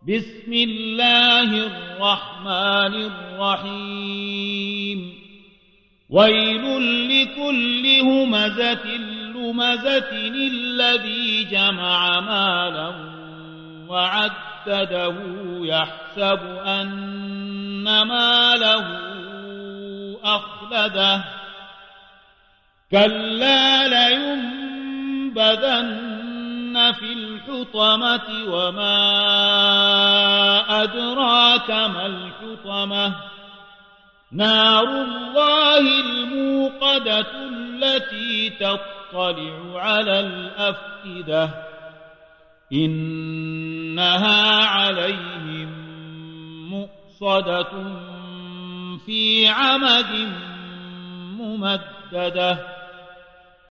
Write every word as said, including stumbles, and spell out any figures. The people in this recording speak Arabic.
بسم الله الرحمن الرحيم ويل لكل همزة لمزة الذي جمع مالا وعدده يحسب أن ماله أخلده كلا لينبذن في الحطمة وما أدراك ما الحطمة نار الله الموقدة التي تطلع على الأفئدة إنها عليهم مؤصدة في عمد ممددة.